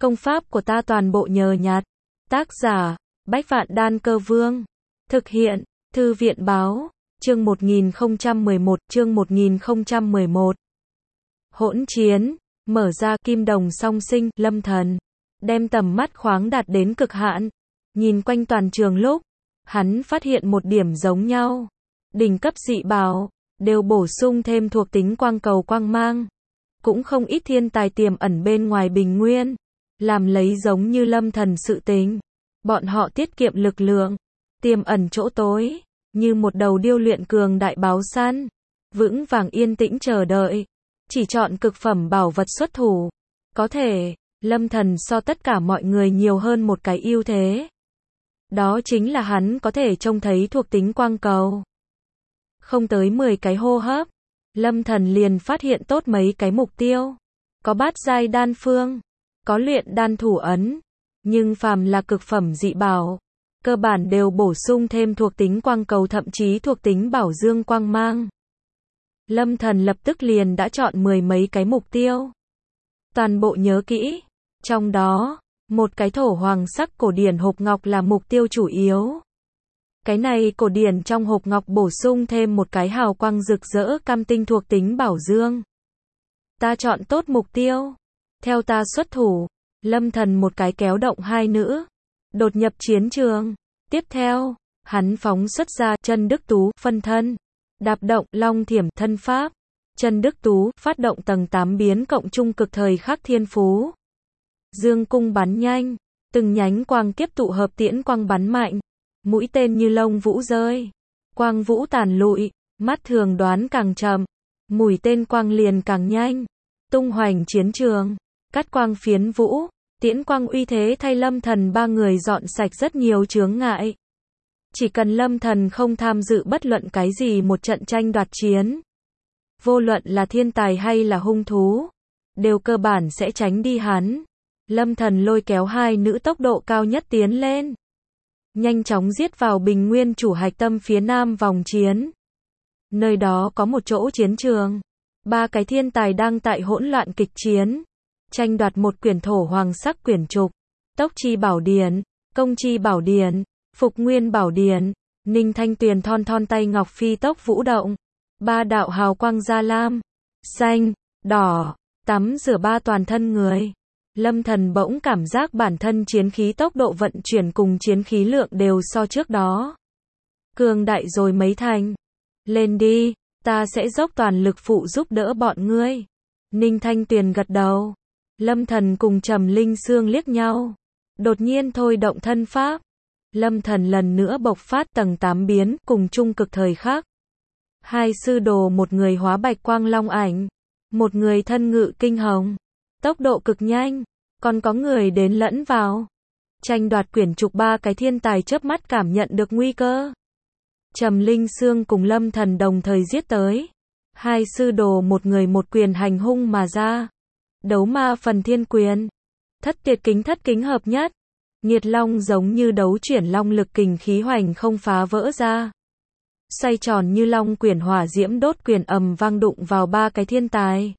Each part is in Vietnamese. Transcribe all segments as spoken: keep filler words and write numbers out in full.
Công pháp của ta toàn bộ nhờ nhặt. Tác giả, Bách Vạn Đan Cơ Vương. Thực hiện, Thư viện Báo. Chương một nghìn không trăm mười một, chương một nghìn không trăm mười một. Hỗn chiến, mở ra kim đồng song sinh, Lâm Thần. Đem tầm mắt khoáng đạt đến cực hạn. Nhìn quanh toàn trường lúc, hắn phát hiện một điểm giống nhau. Đỉnh cấp dị bảo, đều bổ sung thêm thuộc tính quang cầu quang mang. Cũng không ít thiên tài tiềm ẩn bên ngoài bình nguyên. Làm lấy giống như Lâm Thần sự tình. Bọn họ tiết kiệm lực lượng, tiềm ẩn chỗ tối, như một đầu điêu luyện cường đại báo săn. Vững vàng yên tĩnh chờ đợi. Chỉ chọn cực phẩm bảo vật xuất thủ. Có thể, Lâm Thần so tất cả mọi người nhiều hơn một cái ưu thế. Đó chính là hắn có thể trông thấy thuộc tính quang cầu. Không tới mười cái hô hấp, Lâm Thần liền phát hiện tốt mấy cái mục tiêu. Có bát giai đan phương, có luyện đan thủ ấn, nhưng phàm là cực phẩm dị bảo, cơ bản đều bổ sung thêm thuộc tính quang cầu thậm chí thuộc tính bảo dương quang mang. Lâm Thần lập tức liền đã chọn mười mấy cái mục tiêu. Toàn bộ nhớ kỹ, trong đó, một cái thổ hoàng sắc cổ điển hộp ngọc là mục tiêu chủ yếu. Cái này cổ điển trong hộp ngọc bổ sung thêm một cái hào quang rực rỡ cam tinh thuộc tính bảo dương. Ta chọn tốt mục tiêu. Theo ta xuất thủ, Lâm Thần một cái kéo động hai nữ. Đột nhập chiến trường. Tiếp theo, hắn phóng xuất ra chân Đức Tú, phân thân. Đạp động, long thiểm, thân pháp. Chân Đức Tú, phát động tầng tám biến cộng trung cực thời khắc thiên phú. Dương cung bắn nhanh. Từng nhánh quang kiếp tụ hợp tiễn quang bắn mạnh. Mũi tên như lông vũ rơi. Quang vũ tàn lụi. Mắt thường đoán càng chậm. Mũi tên quang liền càng nhanh. Tung hoành chiến trường. Cắt quang phiến vũ. Tiễn quang uy thế thay Lâm Thần ba người dọn sạch rất nhiều chướng ngại. Chỉ cần Lâm Thần không tham dự bất luận cái gì một trận tranh đoạt chiến. Vô luận là thiên tài hay là hung thú. Đều cơ bản sẽ tránh đi hắn. Lâm Thần lôi kéo hai nữ tốc độ cao nhất tiến lên. Nhanh chóng giết vào bình nguyên chủ hạch tâm phía nam vòng chiến. Nơi đó có một chỗ chiến trường. Ba cái thiên tài đang tại hỗn loạn kịch chiến. Tranh đoạt một quyển thổ hoàng sắc quyển trục. Tốc chi bảo điển, công chi bảo điển, phục nguyên bảo điển. Ninh Thanh Tuyền thon thon tay ngọc phi tốc vũ động. Ba đạo hào quang gia lam, xanh, đỏ, tắm rửa ba toàn thân người. Lâm Thần bỗng cảm giác bản thân chiến khí tốc độ vận chuyển cùng chiến khí lượng đều so trước đó cường đại rồi mấy thành. Lên đi, ta sẽ dốc toàn lực phụ giúp đỡ bọn ngươi. Ninh Thanh Tuyền gật đầu. Lâm Thần cùng Trầm Linh Sương liếc nhau. Đột nhiên thôi động thân pháp. Lâm Thần lần nữa bộc phát tầng tám biến cùng trung cực thời khắc. Hai sư đồ, một người hóa bạch quang long ảnh, một người thân ngự kinh hồng. Tốc độ cực nhanh, còn có người đến lẫn vào. Tranh đoạt quyển trục, ba cái thiên tài chớp mắt cảm nhận được nguy cơ. Trầm Linh Sương cùng Lâm Thần đồng thời giết tới. Hai sư đồ một người một quyền hành hung mà ra. Đấu ma phần thiên quyền. Thất tuyệt kính thất kính hợp nhất. Nghiệt long giống như đấu chuyển long lực kình khí hoành không phá vỡ ra. Xoay tròn như long quyển hỏa diễm đốt quyền ầm vang đụng vào ba cái thiên tài.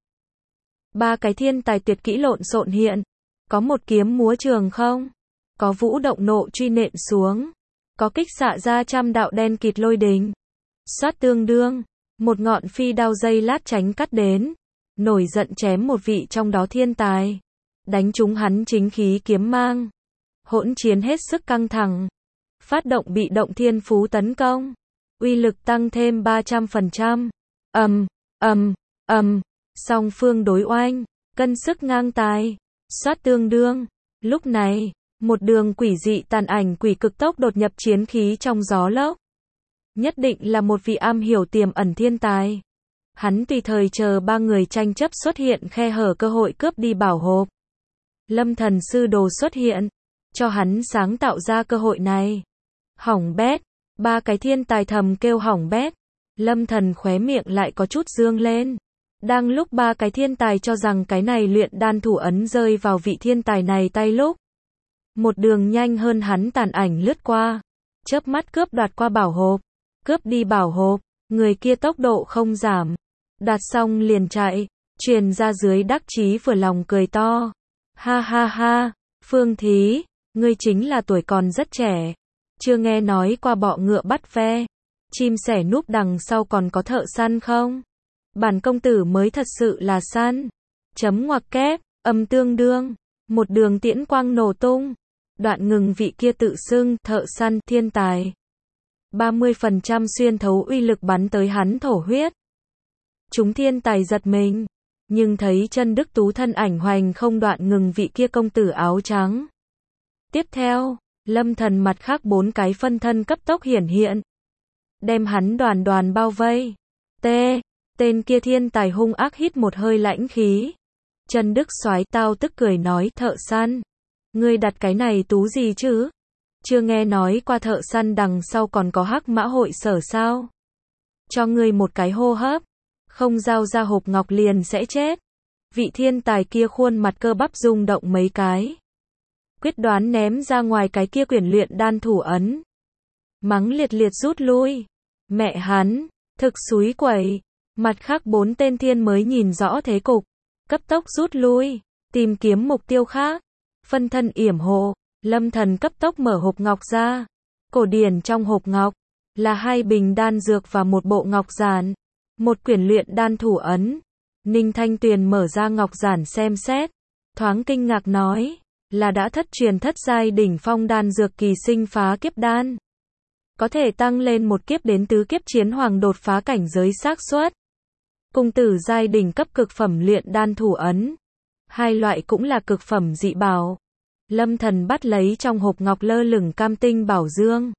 Ba cái thiên tài tuyệt kỹ lộn xộn hiện. Có một kiếm múa trường không. Có vũ động nộ truy nện xuống. Có kích xạ ra trăm đạo đen kịt lôi đình. Xoát tương đương. Một ngọn phi đao dây lát tránh cắt đến. Nổi giận chém một vị trong đó thiên tài. Đánh trúng hắn chính khí kiếm mang. Hỗn chiến hết sức căng thẳng. Phát động bị động thiên phú tấn công. Uy lực tăng thêm ba trăm phần trăm. Ầm, ầm, ầm. Song phương đối oanh. Cân sức ngang tài. Xoát tương đương. Lúc này, một đường quỷ dị tàn ảnh quỷ cực tốc đột nhập chiến khí trong gió lốc. Nhất định là một vị am hiểu tiềm ẩn thiên tài. Hắn tùy thời chờ ba người tranh chấp xuất hiện khe hở cơ hội cướp đi bảo hộp. Lâm Thần sư đồ xuất hiện, cho hắn sáng tạo ra cơ hội này. Hỏng bét, ba cái thiên tài thầm kêu hỏng bét. Lâm Thần khóe miệng lại có chút dương lên. Đang lúc ba cái thiên tài cho rằng cái này luyện đan thủ ấn rơi vào vị thiên tài này tay lúc. Một đường nhanh hơn hắn tàn ảnh lướt qua. Chớp mắt cướp đoạt qua bảo hộp. Cướp đi bảo hộp, người kia tốc độ không giảm. Đạt xong liền chạy, truyền ra dưới đắc chí vừa lòng cười to. Ha ha ha, Phương Thí, ngươi chính là tuổi còn rất trẻ. Chưa nghe nói qua bọ ngựa bắt ve. Chim sẻ núp đằng sau còn có thợ săn không? Bản công tử mới thật sự là săn. Chấm ngoặc kép, âm tương đương. Một đường tiễn quang nổ tung. Đoạn ngừng vị kia tự xưng, thợ săn, thiên tài. ba mươi phần trăm xuyên thấu uy lực bắn tới hắn thổ huyết. Chúng thiên tài giật mình. Nhưng thấy chân Đức Tú thân ảnh hoành không đoạn ngừng vị kia công tử áo trắng. Tiếp theo, Lâm Thần mặt khác bốn cái phân thân cấp tốc hiển hiện. Đem hắn đoàn đoàn bao vây. T. Tên kia thiên tài hung ác hít một hơi lãnh khí. Trần Đức Soái tao tức cười nói, thợ săn. Ngươi đặt cái này tú gì chứ? Chưa nghe nói qua thợ săn đằng sau còn có hắc mã hội sở sao? Cho ngươi một cái hô hấp. Không giao ra hộp ngọc liền sẽ chết. Vị thiên tài kia khuôn mặt cơ bắp rung động mấy cái. Quyết đoán ném ra ngoài cái kia quyển luyện đan thủ ấn. Mắng liệt liệt rút lui. Mẹ hắn, thực xúi quẩy. Mặt khác bốn tên thiên mới nhìn rõ thế cục. Cấp tốc rút lui. Tìm kiếm mục tiêu khác. Phân thân yểm hộ. Lâm Thần cấp tốc mở hộp ngọc ra. Cổ điển trong hộp ngọc. Là hai bình đan dược và một bộ ngọc giản. Một quyển luyện đan thủ ấn. Ninh Thanh Tuyền mở ra ngọc giản xem xét. Thoáng kinh ngạc nói. Là đã thất truyền thất giai đỉnh phong đan dược kỳ sinh phá kiếp đan. Có thể tăng lên một kiếp đến tứ kiếp chiến hoàng đột phá cảnh giới xác suất. Cung tử giai đỉnh cấp cực phẩm luyện đan thủ ấn. Hai loại cũng là cực phẩm dị bảo. Lâm Thần bắt lấy trong hộp ngọc lơ lửng cam tinh bảo dương.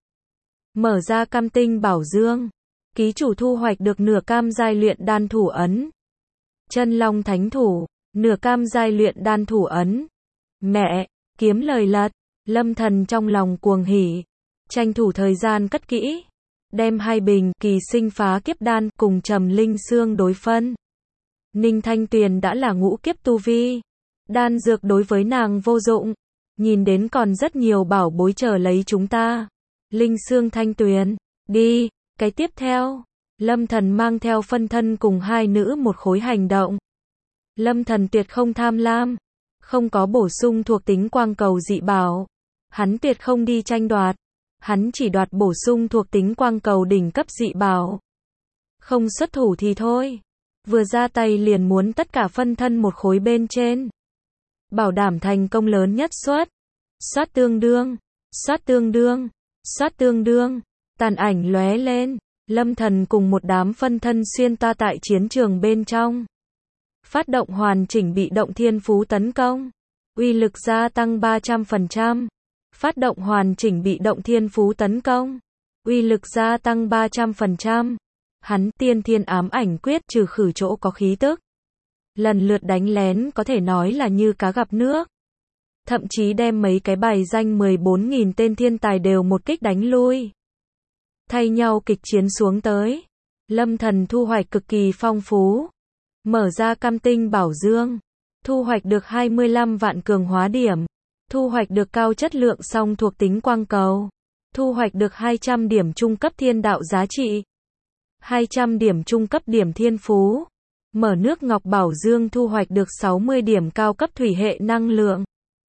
Mở ra cam tinh bảo dương. Ký chủ thu hoạch được nửa cam giai luyện đan thủ ấn. Chân long thánh thủ. Nửa cam giai luyện đan thủ ấn. Mẹ, kiếm lời lật. Lâm Thần trong lòng cuồng hỉ. Tranh thủ thời gian cất kỹ. Đem hai bình kỳ sinh phá kiếp đan cùng trầm linh xương đối phân. Ninh Thanh Tuyền đã là ngũ kiếp tu vi. Đan dược đối với nàng vô dụng. Nhìn đến còn rất nhiều bảo bối chờ lấy chúng ta. Linh xương Thanh Tuyền. Đi. Cái tiếp theo. Lâm Thần mang theo phân thân cùng hai nữ một khối hành động. Lâm Thần tuyệt không tham lam. Không có bổ sung thuộc tính quang cầu dị bảo. Hắn tuyệt không đi tranh đoạt. Hắn chỉ đoạt bổ sung thuộc tính quang cầu đỉnh cấp dị bảo. Không xuất thủ thì thôi. Vừa ra tay liền muốn tất cả phân thân một khối bên trên. Bảo đảm thành công lớn nhất suất. Soát tương đương. Soát tương đương. Soát tương đương. Tàn ảnh lóe lên. Lâm Thần cùng một đám phân thân xuyên toa tại chiến trường bên trong. Phát động hoàn chỉnh bị động thiên phú tấn công. Uy lực gia tăng ba trăm phần trăm. Phát động hoàn chỉnh bị động thiên phú tấn công. Uy lực gia tăng ba trăm phần trăm. Hắn tiên thiên ám ảnh quyết trừ khử chỗ có khí tức. Lần lượt đánh lén có thể nói là như cá gặp nước. Thậm chí đem mấy cái bài danh mười bốn nghìn tên thiên tài đều một kích đánh lui. Thay nhau kịch chiến xuống tới. Lâm Thần thu hoạch cực kỳ phong phú. Mở ra cam tinh bảo dương. Thu hoạch được hai mươi lăm vạn cường hóa điểm. Thu hoạch được cao chất lượng song thuộc tính quang cầu. Thu hoạch được hai trăm điểm trung cấp thiên đạo giá trị. hai trăm điểm trung cấp điểm thiên phú. Mở nước ngọc bảo dương thu hoạch được sáu mươi điểm cao cấp thủy hệ năng lượng.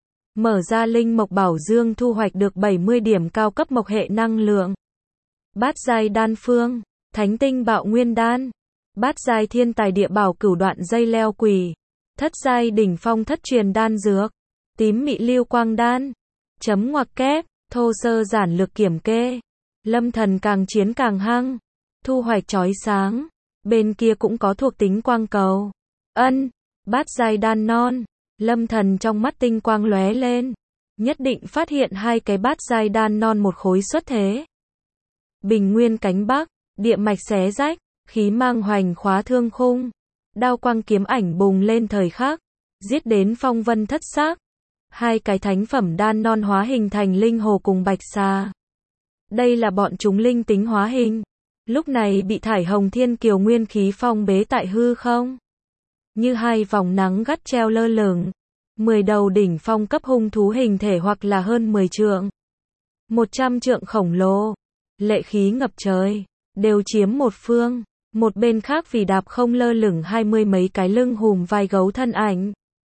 Mở ra linh mộc bảo dương thu hoạch được bảy mươi điểm cao cấp mộc hệ năng lượng. Bát giai đan phương. Thánh tinh bạo nguyên đan. Bát giai thiên tài địa bảo cửu đoạn dây leo quỷ. Thất giai đỉnh phong thất truyền đan dược. Tím mị lưu quang đan. Chấm ngoặc kép. Thô sơ giản lược kiểm kê. Lâm Thần càng chiến càng hăng. Thu hoạch chói sáng. Bên kia cũng có thuộc tính quang cầu. Ân. Bát giai đan non. Lâm Thần trong mắt tinh quang lóe lên. Nhất định phát hiện hai cái bát giai đan non một khối xuất thế. Bình nguyên cánh bắc. Địa mạch xé rách. Khí mang hoành khóa thương khung. Đao quang kiếm ảnh bùng lên thời khắc. Giết đến phong vân thất xác. Hai cái thánh phẩm đan non hóa hình thành linh hồ cùng bạch xà. Đây là bọn chúng linh tính hóa hình. Lúc này bị thải hồng thiên kiều nguyên khí phong bế tại hư không. Như hai vòng nắng gắt treo lơ lửng. Mười đầu đỉnh phong cấp hung thú hình thể hoặc là hơn mười trượng. Một trăm trượng khổng lồ. Lệ khí ngập trời. Đều chiếm một phương. Một bên khác vì đạp không lơ lửng hai mươi mấy cái lưng hùm vai gấu thân ảnh.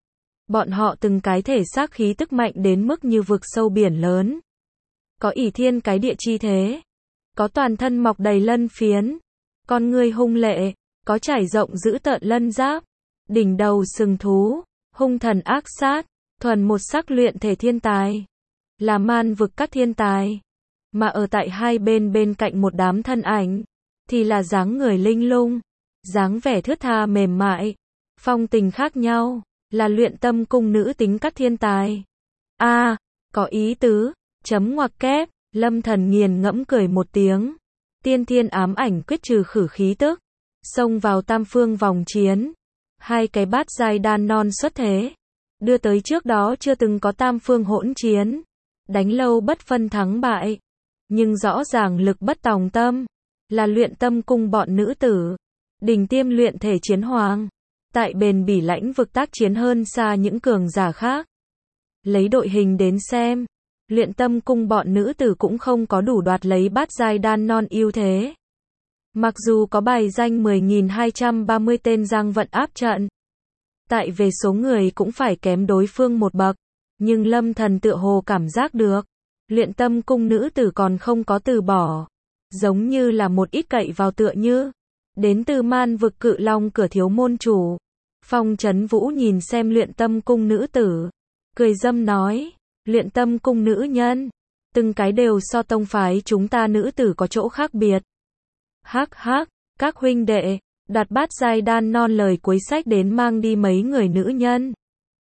Bọn họ từng cái thể xác khí tức mạnh đến mức như vực sâu biển lớn. Có ỷ thiên cái địa chi thế. Có toàn thân mọc đầy lân phiến. Con người hung lệ. Có trải rộng dữ tợn lân giáp. Đỉnh đầu sừng thú. Hung thần ác sát. Thuần một sắc luyện thể thiên tài. Là man vực các thiên tài. Mà ở tại hai bên bên cạnh một đám thân ảnh. Thì là dáng người linh lung. Dáng vẻ thướt tha mềm mại. Phong tình khác nhau. Là luyện tâm cung nữ tính các thiên tài. A, à, có ý tứ. Chấm ngoặc kép. Lâm Thần nghiền ngẫm cười một tiếng. Tiên thiên ám ảnh quyết trừ khử khí tức. Xông vào tam phương vòng chiến. Hai cái bát giai đan non xuất thế. Đưa tới trước đó chưa từng có tam phương hỗn chiến. Đánh lâu bất phân thắng bại. Nhưng rõ ràng lực bất tòng tâm. Là luyện tâm cung bọn nữ tử. Đỉnh tiêm luyện thể chiến hoàng. Tại bền bỉ lãnh vực tác chiến hơn xa những cường giả khác. Lấy đội hình đến xem. Luyện tâm cung bọn nữ tử cũng không có đủ đoạt lấy bát giai đan non ưu thế. Mặc dù có bài danh mười nghìn hai trăm ba mươi tên giang vận áp trận. Tại về số người cũng phải kém đối phương một bậc. Nhưng Lâm Thần tựa hồ cảm giác được. Luyện tâm cung nữ tử còn không có từ bỏ. Giống như là một ít cậy vào tựa như. Đến từ man vực Cự Long cửa thiếu môn chủ. Phong Chấn Vũ nhìn xem luyện tâm cung nữ tử. Cười dâm nói. Luyện tâm cung nữ nhân. Từng cái đều so tông phái chúng ta nữ tử có chỗ khác biệt. Hắc hắc, các huynh đệ. Đặt bát giai đan non lời cuối sách đến mang đi mấy người nữ nhân.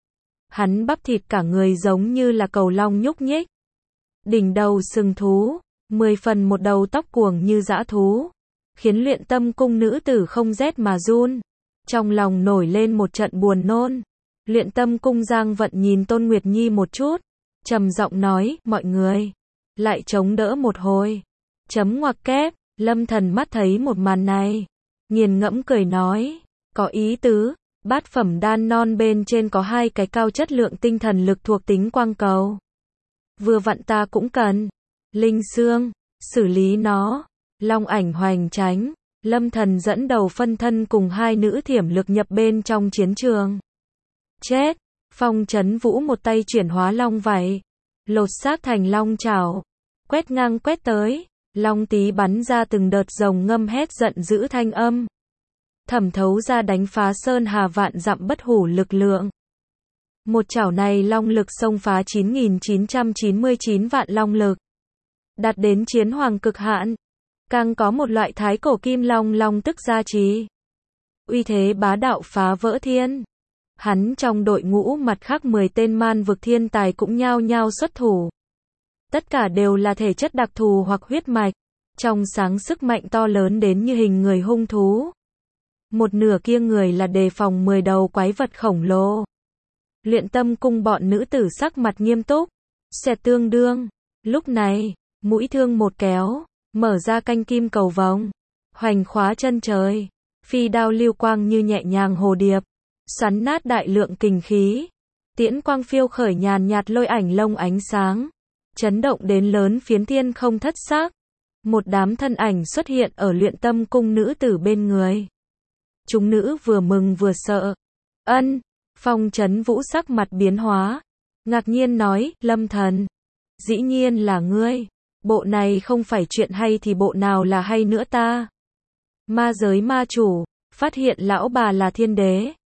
Hắn bắp thịt cả người giống như là cầu long nhúc nhích. Đỉnh đầu sừng thú. Mười phần một đầu tóc cuồng như dã thú. Khiến luyện tâm cung nữ tử không rét mà run. Trong lòng nổi lên một trận buồn nôn. Luyện tâm cung Giang Vận nhìn Tôn Nguyệt Nhi một chút. Trầm giọng nói, mọi người. Lại chống đỡ một hồi. Chấm ngoặc kép, Lâm Thần mắt thấy một màn này. Nghiền ngẫm cười nói. Có ý tứ. Bát phẩm đan non bên trên có hai cái cao chất lượng tinh thần lực thuộc tính quang cầu. Vừa vặn ta cũng cần. Linh xương. Xử lý nó. Long ảnh hoành tránh. Lâm Thần dẫn đầu phân thân cùng hai nữ thiểm lực nhập bên trong chiến trường. Chết. Phong Chấn Vũ một tay chuyển hóa long vảy. Lột xác thành long chảo. Quét ngang quét tới. Long tí bắn ra từng đợt rồng ngâm hét giận dữ thanh âm. Thẩm thấu ra đánh phá sơn hà vạn dặm bất hủ lực lượng. Một chảo này long lực xông phá chín nghìn chín trăm chín mươi chín vạn long lực. Đạt đến chiến hoàng cực hạn. Càng có một loại thái cổ kim long long tức gia trì. Uy thế bá đạo phá vỡ thiên. Hắn trong đội ngũ mặt khác mười tên man vực thiên tài cũng nhao nhao xuất thủ. Tất cả đều là thể chất đặc thù hoặc huyết mạch. Trong sáng sức mạnh to lớn đến như hình người hung thú. Một nửa kia người là đề phòng mười đầu quái vật khổng lồ. Luyện tâm cung bọn nữ tử sắc mặt nghiêm túc. Xẹt tương đương. Lúc này, mũi thương một kéo. Mở ra canh kim cầu vồng. Hoành khóa chân trời. Phi đao lưu quang như nhẹ nhàng hồ điệp. Xoắn nát đại lượng kình khí. Tiễn quang phiêu khởi nhàn nhạt lôi ảnh lông ánh sáng. Chấn động đến lớn phiến thiên không thất xác. Một đám thân ảnh xuất hiện ở luyện tâm cung nữ tử bên người. Chúng nữ vừa mừng vừa sợ. Ân. Phong Chấn Vũ sắc mặt biến hóa. Ngạc nhiên nói, Lâm Thần. Dĩ nhiên là ngươi. Bộ này không phải chuyện hay thì bộ nào là hay nữa ta. Ma giới ma chủ. Phát hiện lão bà là thiên đế.